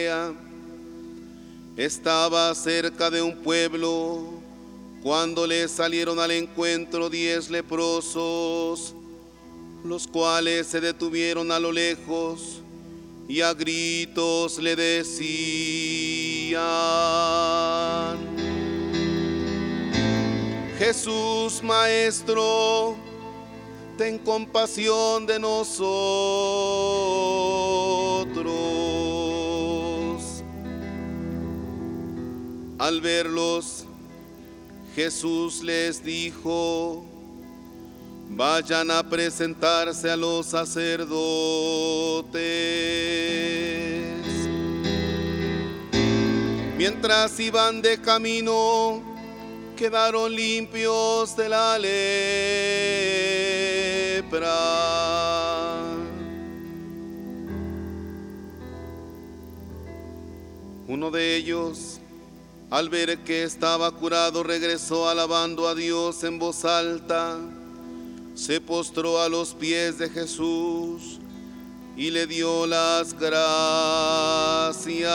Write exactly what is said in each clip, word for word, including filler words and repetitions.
Estaba cerca de un pueblo cuando le salieron al encuentro diez leprosos, los cuales se detuvieron a lo lejos y a gritos le decían: Jesús, Maestro, ten compasión de nosotros. Al verlos, Jesús les dijo: vayan a presentarse a los sacerdotes. Mientras iban de camino, quedaron limpios de la lepra. Uno de ellos, al ver que estaba curado, regresó alabando a Dios en voz alta. Se postró a los pies de Jesús y le dio las gracias.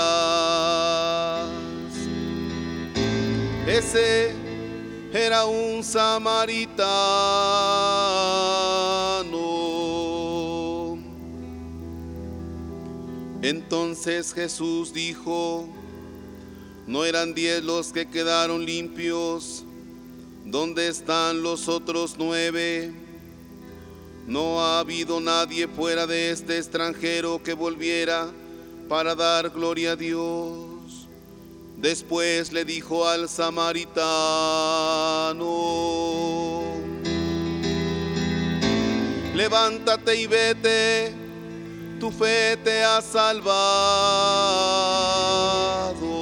Ese era un samaritano. Entonces Jesús dijo: ¿no eran diez los que quedaron limpios? ¿Dónde están los otros nueve? No ha habido nadie fuera de este extranjero que volviera para dar gloria a Dios. Después le dijo al samaritano: levántate y vete, tu fe te ha salvado.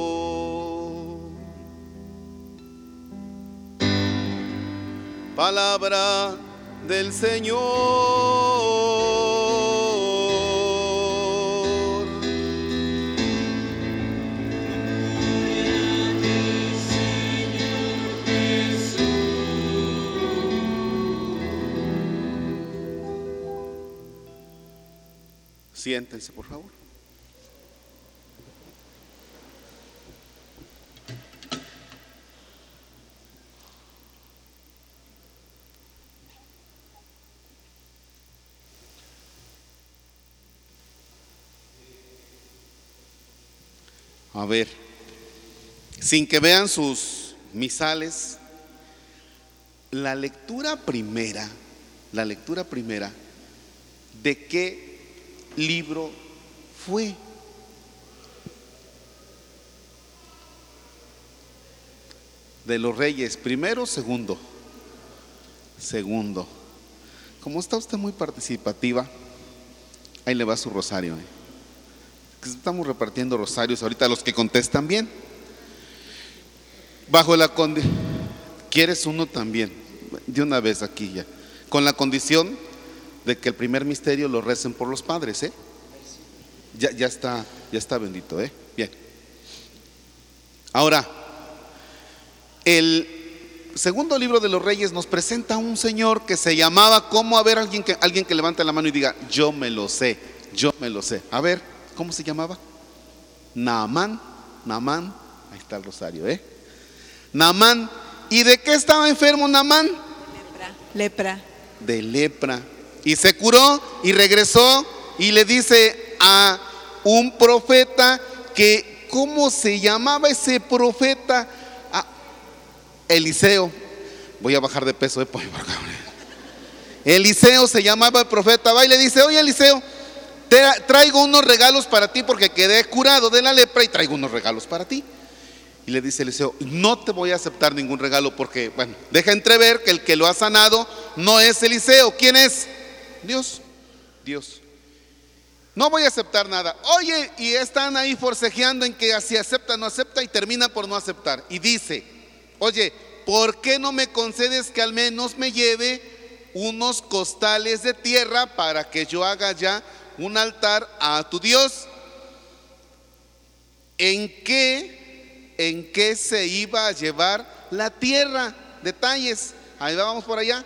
Palabra del Señor. Siéntense, por favor. A ver, sin que vean sus misales, la lectura primera, la lectura primera, ¿de qué libro fue? De los Reyes, primero, segundo, segundo. Como está usted muy participativa, ahí le va su rosario, ¿eh? Estamos repartiendo rosarios ahorita a los que contestan bien. Bajo la condición, ¿quieres uno también? De una vez aquí ya. Con la condición de que el primer misterio lo recen por los padres, ¿eh? Ya, ya está, ya está bendito, ¿eh? Bien. Ahora, el segundo libro de los Reyes nos presenta a un señor que se llamaba, ¿cómo? A ver, alguien que, alguien que levante la mano y diga: yo me lo sé, yo me lo sé. A ver, ¿cómo se llamaba? Naamán, Naamán, ahí está el rosario, ¿eh? Naamán. ¿Y de qué estaba enfermo Naamán? Lepra. Lepra. De lepra. Y se curó y regresó y le dice a un profeta que, ¿cómo se llamaba ese profeta? Ah, Eliseo. Voy a bajar de peso, ¿eh? Eliseo se llamaba el profeta. Va y le dice: oye, Eliseo, te traigo unos regalos para ti porque quedé curado de la lepra y traigo unos regalos para ti. Y le dice Eliseo: no te voy a aceptar ningún regalo porque, bueno, deja entrever que el que lo ha sanado no es Eliseo. ¿Quién es? Dios. Dios. No voy a aceptar nada. Oye, y están ahí forcejeando en que si acepta, no acepta, y termina por no aceptar. Y dice: oye, ¿por qué no me concedes que al menos me lleve unos costales de tierra para que yo haga ya un altar a tu Dios? ¿En qué, en qué se iba a llevar la tierra? Detalles, ahí vamos por allá.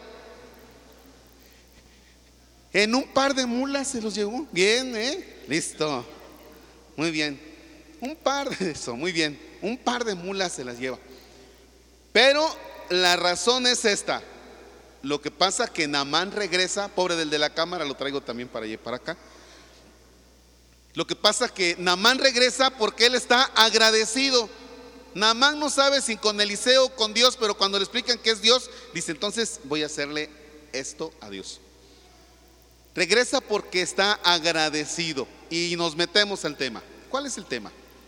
En un par de mulas se los llevó. Bien, ¿eh? Listo. Muy bien, un par de eso, muy bien, un par de mulas se las lleva. Pero la razón es esta. Lo que pasa que Naamán regresa, pobre del de la cámara, lo traigo también para allá, para acá. Lo que pasa que Naamán regresa porque él está agradecido. Naamán no sabe si con Eliseo o con Dios, pero cuando le explican que es Dios, dice: entonces voy a hacerle esto a Dios. Regresa porque está agradecido. Y nos metemos al tema. ¿Cuál es el tema?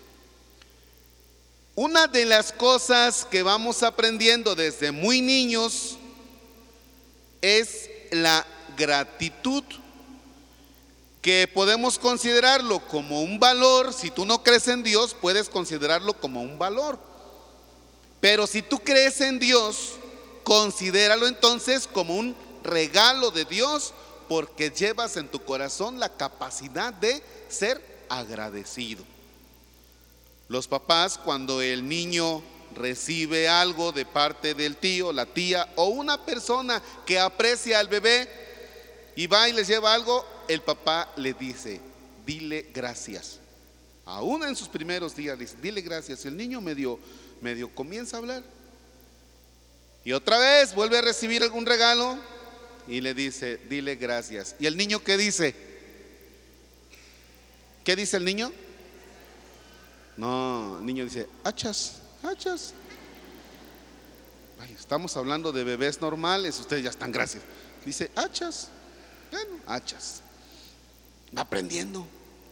Una de las cosas que vamos aprendiendo desde muy niños es la gratitud, que podemos considerarlo como un valor. Si tú no crees en Dios, puedes considerarlo como un valor. Pero si tú crees en Dios, considéralo entonces como un regalo de Dios, porque llevas en tu corazón la capacidad de ser agradecido. Los papás, cuando el niño recibe algo de parte del tío, la tía o una persona que aprecia al bebé y va y les lleva algo, el papá le dice: dile gracias. Aún en sus primeros días le dice: dile gracias. El niño medio, medio comienza a hablar. Y otra vez vuelve a recibir algún regalo y le dice: dile gracias. ¿Y el niño qué dice? ¿Qué dice el niño? No, el niño dice: hachas, hachas. Ay, estamos hablando de bebés normales, ustedes ya están, gracias. Dice: hachas, bueno, hachas. Va aprendiendo.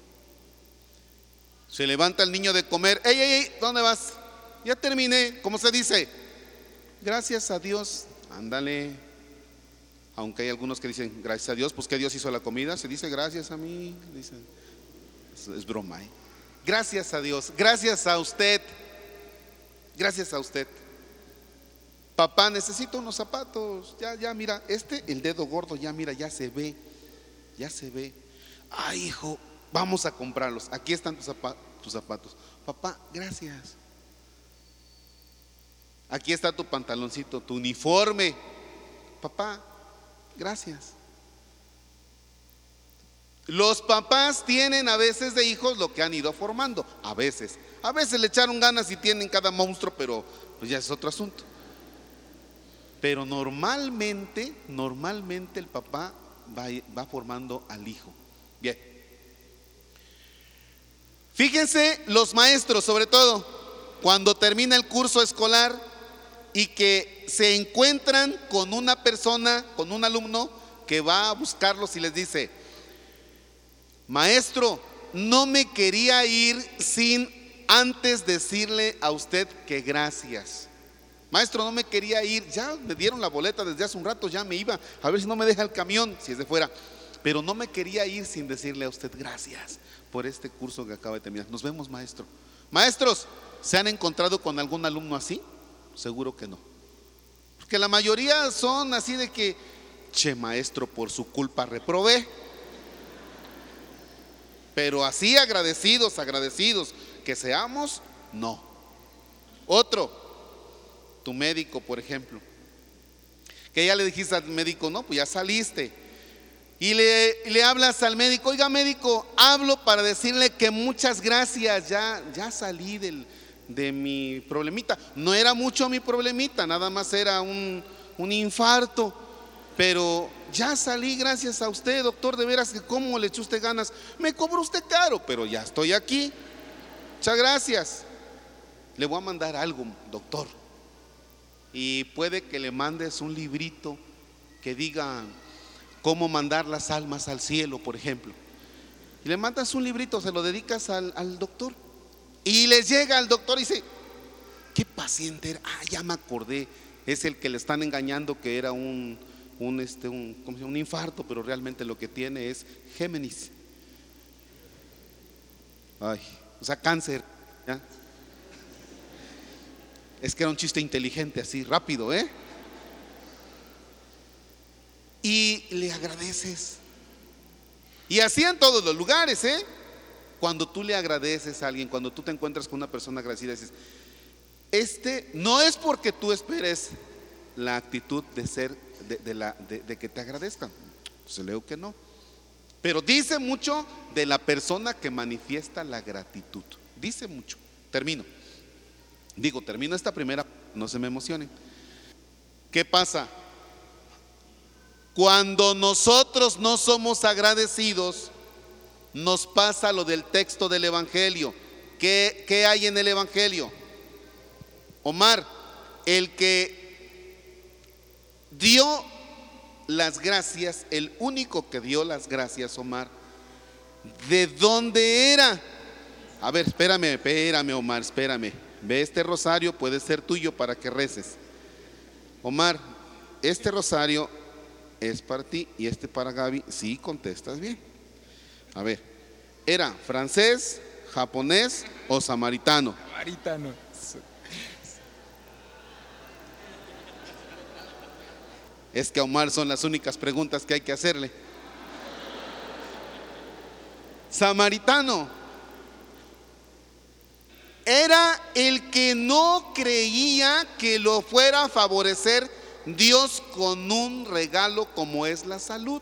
Se levanta el niño de comer. ¡Ey, ey, ey! ¿Dónde vas? Ya terminé. ¿Cómo se dice? Gracias a Dios. Ándale. Aunque hay algunos que dicen gracias a Dios, pues que Dios hizo la comida. Se dice gracias a mí. Dice, es, es broma, ¿eh? Gracias a Dios, gracias a usted, gracias a usted. Papá, necesito unos zapatos. Ya, ya, mira, este, el dedo gordo, ya, mira, ya se ve, ya se ve. Ay, hijo, vamos a comprarlos. Aquí están tus zapatos, tus zapatos. Papá, gracias. Aquí está tu pantaloncito, tu uniforme. Papá, gracias. Los papás tienen a veces de hijos lo que han ido formando. A veces, a veces le echaron ganas y tienen cada monstruo, pero pues ya es otro asunto. Pero normalmente, normalmente el papá va, va formando al hijo. Bien. Fíjense los maestros, sobre todo, cuando termina el curso escolar y que se encuentran con una persona, con un alumno que va a buscarlos y les dice: maestro, no me quería ir sin antes decirle a usted que gracias. Maestro, no me quería ir, ya me dieron la boleta desde hace un rato, ya me iba, a ver si no me deja el camión, si es de fuera. Pero no me quería ir sin decirle a usted gracias por este curso que acaba de terminar. Nos vemos, maestro. Maestros, ¿se han encontrado con algún alumno así? Seguro que no. Porque la mayoría son así de que: che, maestro, por su culpa reprobé. Pero así agradecidos, agradecidos que seamos, no. Otro, tu médico, por ejemplo, que ya le dijiste al médico: no, pues ya saliste. Y le, le hablas al médico: oiga, médico, hablo para decirle que muchas gracias, ya, ya salí del, de mi problemita. No era mucho mi problemita, nada más era un, un infarto. Pero ya salí gracias a usted, doctor. De veras que cómo le echó usted ganas. Me cobró usted caro, pero ya estoy aquí. Muchas gracias. Le voy a mandar algo, doctor. Y puede que le mandes un librito que diga cómo mandar las almas al cielo, por ejemplo. Y le mandas un librito, se lo dedicas al, al doctor. Y les llega al doctor y dice: ¿qué paciente era? Ah, ya me acordé. Es el que le están engañando que era un Un, este, un, ¿cómo se llama? un infarto, pero realmente lo que tiene es Géminis. Ay, o sea, cáncer, ¿ya? Es que era un chiste inteligente, así, rápido, ¿eh? Y le agradeces. Y así en todos los lugares, ¿eh? Cuando tú le agradeces a alguien, cuando tú te encuentras con una persona agradecida, dices: este no es porque tú esperes la actitud de ser De, de, la, de, de que te agradezcan. Pues leo que no. Pero dice mucho de la persona que manifiesta la gratitud. Dice mucho. Termino. Digo, termino esta primera, no se me emocionen. ¿Qué pasa? Cuando nosotros no somos agradecidos, nos pasa lo del texto del Evangelio. ¿Qué, qué hay en el Evangelio? Omar, el que dio las gracias, el único que dio las gracias, Omar, ¿de dónde era? A ver, espérame, espérame, Omar, espérame. Ve, este rosario puede ser tuyo para que reces. Omar, este rosario es para ti y este para Gaby. Sí, contestas bien. A ver, ¿era francés, japonés o samaritano? Samaritano. Es que a Omar son las únicas preguntas que hay que hacerle. Samaritano. Era el que no creía que lo fuera a favorecer Dios con un regalo como es la salud.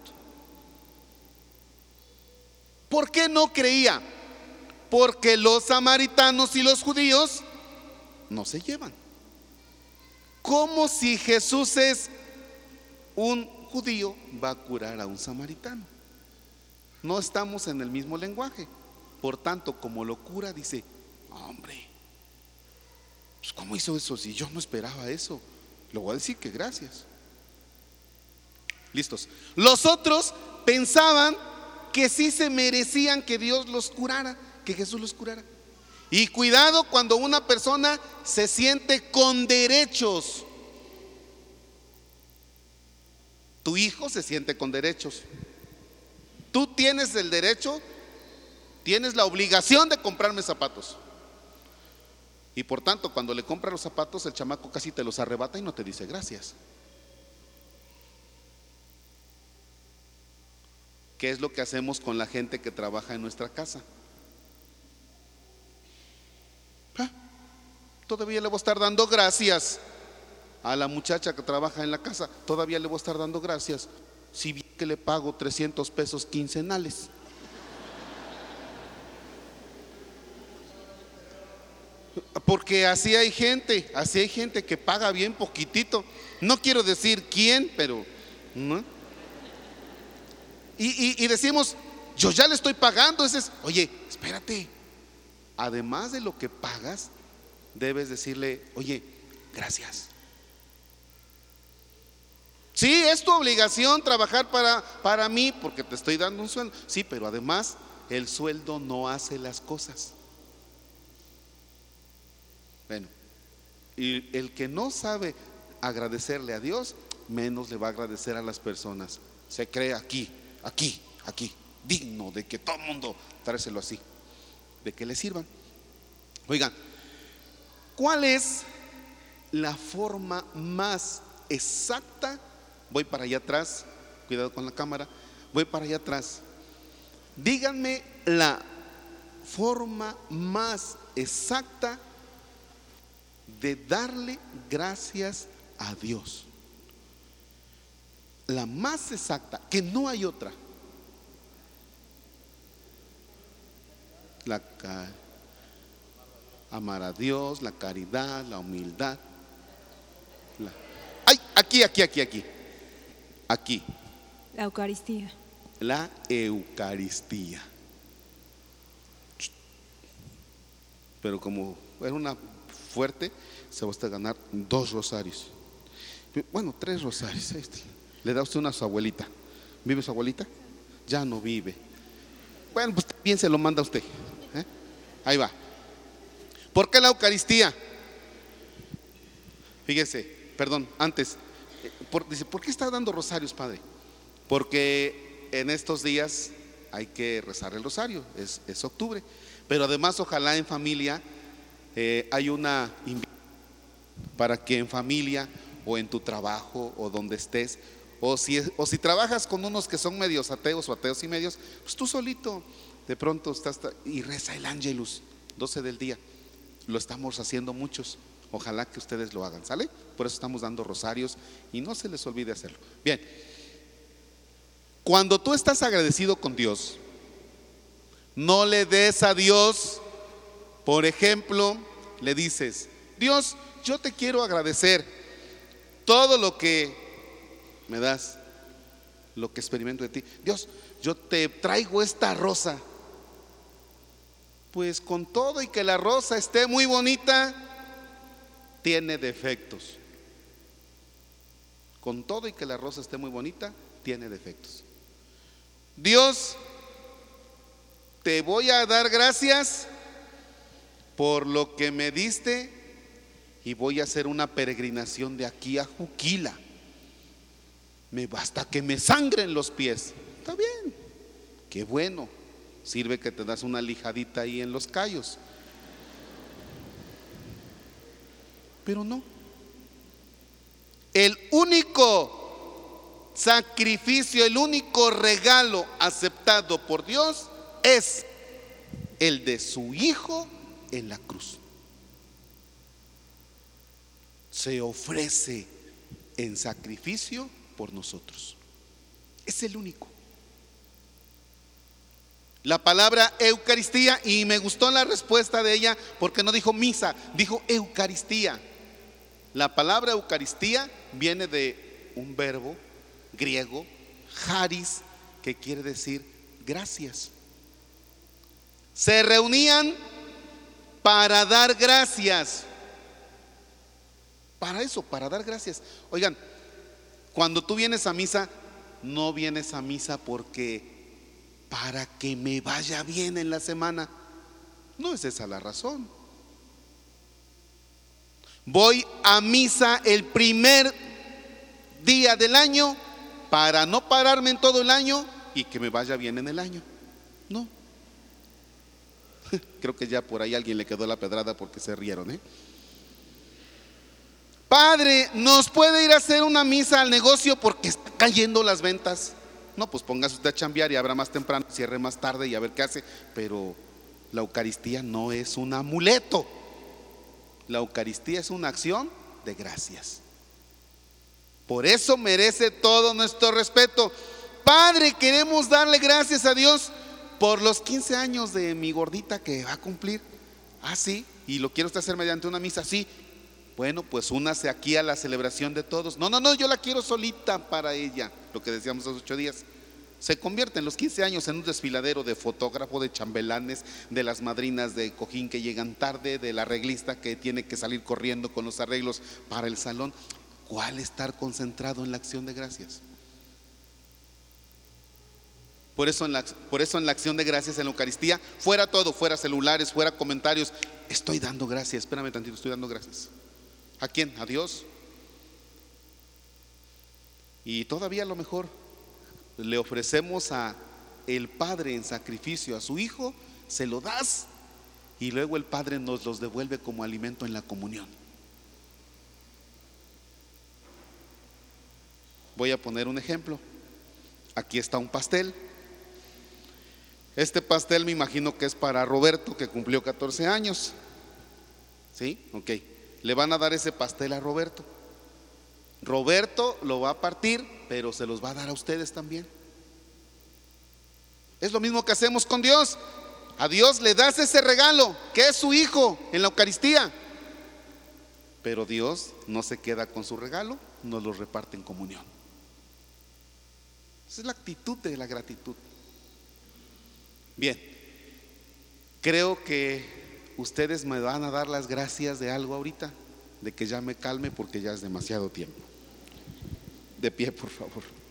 ¿Por qué no creía? Porque los samaritanos y los judíos no se llevan. Como si Jesús es un judío va a curar a un samaritano. No estamos en el mismo lenguaje. Por tanto, como lo cura, dice: hombre, pues ¿cómo hizo eso? Si yo no esperaba eso. Le voy a decir que gracias. Listos. Los otros pensaban que sí se merecían que Dios los curara, que Jesús los curara. Y cuidado cuando una persona se siente con derechos. Tu hijo se siente con derechos. Tú tienes el derecho, tienes la obligación de comprarme zapatos. Y por tanto, cuando le compras los zapatos, el chamaco casi te los arrebata y no te dice gracias. ¿Qué es lo que hacemos con la gente que trabaja en nuestra casa? ¿Ah? Todavía le voy a estar dando gracias a la muchacha que trabaja en la casa. Todavía le voy a estar dando gracias, si bien que le pago trescientos pesos quincenales. Porque así hay gente, así hay gente que paga bien poquitito. No quiero decir quién, pero ¿no? Y, y, y decimos, yo ya le estoy pagando. Ese es, oye, espérate. Además de lo que pagas, debes decirle: oye, gracias. Sí, es tu obligación trabajar para, para mí, porque te estoy dando un sueldo. Sí, pero además el sueldo no hace las cosas. Bueno, y el que no sabe agradecerle a Dios, menos le va a agradecer a las personas. Se cree aquí, aquí, aquí, digno de que todo el mundo tráeselo así, de que le sirvan. Oigan, ¿cuál es la forma más exacta? Voy para allá atrás, cuidado con la cámara, voy para allá atrás. Díganme la forma más exacta de darle gracias a Dios. La más exacta, que no hay otra. La amar a Dios, la caridad, la humildad. La, ay, aquí, aquí, aquí, aquí. Aquí. La Eucaristía. La Eucaristía. Pero como es una fuerte, se va a ganar dos rosarios. Bueno, tres rosarios. Le da usted una a su abuelita. ¿Vive su abuelita? Ya no vive. Bueno, pues bien se lo manda a usted. ¿Eh? Ahí va. ¿Por qué la Eucaristía? Fíjese, perdón, antes. Por, dice, ¿por qué está dando rosarios, padre? Porque en estos días hay que rezar el rosario, es, es octubre. Pero además, ojalá en familia eh, hay una invitación para que en familia o en tu trabajo o donde estés, o si, o si trabajas con unos que son medios ateos o ateos y medios, pues tú solito de pronto estás y reza el Ángelus, doce del día. Lo estamos haciendo muchos. Ojalá que ustedes lo hagan, ¿sale? Por eso estamos dando rosarios y no se les olvide hacerlo. Bien, Cuando tú estás agradecido con Dios, no le des a Dios, por ejemplo, le dices: Dios, yo te quiero agradecer todo lo que me das, lo que experimento de ti. Dios, yo te traigo esta rosa. Pues con todo y que la rosa esté muy bonita, tiene defectos. Con todo y que la rosa esté muy bonita, tiene defectos. Dios, te voy a dar gracias por lo que me diste y voy a hacer una peregrinación de aquí a Juquila. Me basta que me sangren los pies. Está bien, qué bueno. Sirve que te das una lijadita ahí en los callos. Pero no. El único sacrificio, el único regalo aceptado por Dios es el de su Hijo en la cruz. Se ofrece en sacrificio por nosotros. Es el único. La palabra Eucaristía, y me gustó la respuesta de ella porque no dijo misa, dijo Eucaristía. La palabra Eucaristía viene de un verbo griego, charis, que quiere decir gracias. Se reunían para dar gracias. Para eso, para dar gracias. Oigan, cuando tú vienes a misa, no vienes a misa porque para que me vaya bien en la semana. No es esa la razón. Voy a misa el primer día del año para no pararme en todo el año y que me vaya bien en el año. No. Creo que ya por ahí alguien le quedó la pedrada porque se rieron, ¿eh? Padre, ¿nos puede ir a hacer una misa al negocio porque están cayendo las ventas? No, pues póngase usted a chambear y abra más temprano, cierre más tarde y a ver qué hace. Pero la Eucaristía no es un amuleto. La Eucaristía es una acción de gracias. Por eso merece todo nuestro respeto. Padre, queremos darle gracias a Dios por los quince años de mi gordita que va a cumplir. Ah, sí, y lo quiere usted hacer mediante una misa. Sí, bueno, pues únase aquí a la celebración de todos. No, no, no, yo la quiero solita para ella. Lo que decíamos hace ocho días. Se convierten los quince años en un desfiladero de fotógrafo, de chambelanes, de las madrinas de cojín que llegan tarde, del arreglista que tiene que salir corriendo con los arreglos para el salón. ¿Cuál estar concentrado en la acción de gracias? Por eso, en la, por eso en la acción de gracias en la Eucaristía, fuera todo, fuera celulares, fuera comentarios, estoy dando gracias. Espérame tantito, estoy dando gracias. ¿A quién? A Dios. Y todavía a lo mejor le ofrecemos a el Padre en sacrificio a su Hijo, se lo das y luego el Padre nos los devuelve como alimento en la comunión. Voy a poner un ejemplo. Aquí está un pastel. Este pastel me imagino que es para Roberto, que cumplió catorce años. ¿Sí? Ok. Le van a dar ese pastel a Roberto. Roberto lo va a partir, pero se los va a dar a ustedes también. Es lo mismo que hacemos con Dios. A Dios le das ese regalo, que es su Hijo en la Eucaristía. Pero Dios no se queda con su regalo, nos lo reparte en comunión. Esa es la actitud de la gratitud. Bien, creo que ustedes me van a dar las gracias de algo ahorita, de que ya me calme porque ya es demasiado tiempo. De pie, por favor.